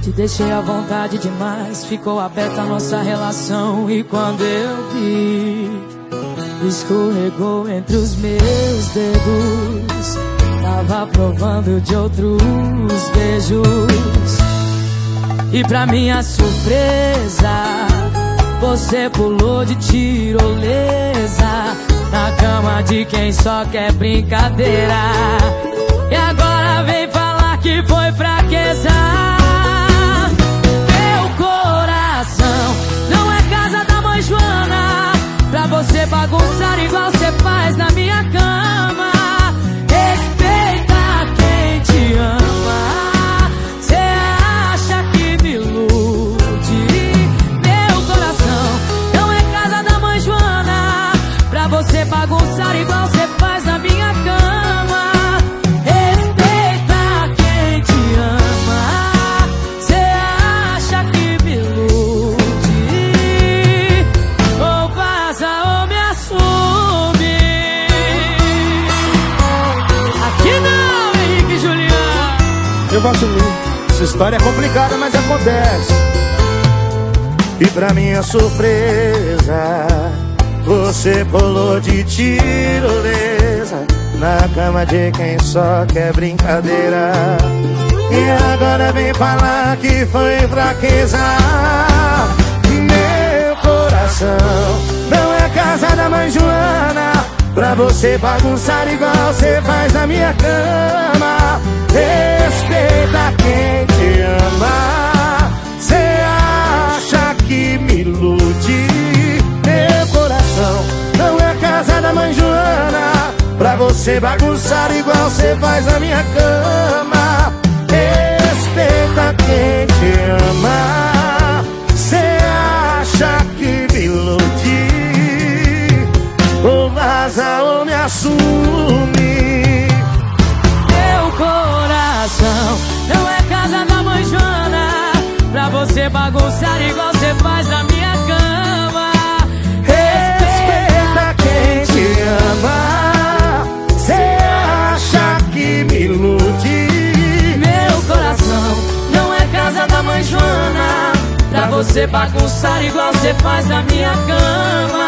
Te deixei à vontade demais, ficou aberta a nossa relação. E quando eu vi, escorregou entre os meus dedos. Tava provando de outros beijos. E pra minha surpresa, você pulou de tirolesa na cama de quem só quer brincadeira. E agora vem falar que foi fraqueza. Meu coração não é casa da mãe Joana pra você bagunçar igual você faz na minha cama. Respeita quem te ama. Cê acha que me ilude? Meu coração não é casa da mãe Joana pra você bagunçar igual você faz na minha cama. Respeita quem te ama. Cê acha que me ilude? Ou vaza ou me assume. Aqui não, Henrique e Juliano. Eu vou assumir. Essa história é complicada, mas acontece. E pra minha surpresa, você pulou de tirolesa na cama de quem só quer brincadeira. E agora vem falar que foi fraqueza. Meu coração não é casa da mãe Joana pra você bagunçar igual você faz na minha cama. Respeita quem te ama. Cê acha que me ilude? Meu coração não é casa da mãe Joana pra você bagunçar igual você faz na minha cama. Respeita quem te ama. Cê acha que me ilude? Ou vaza ou me assume. Meu coração não é casa da mãe Joana pra você bagunçar igual você faz na minha cama. Respeita quem te ama. Cê acha que me ilude? Meu coração não é casa da mãe Joana pra você bagunçar igual você faz na minha cama.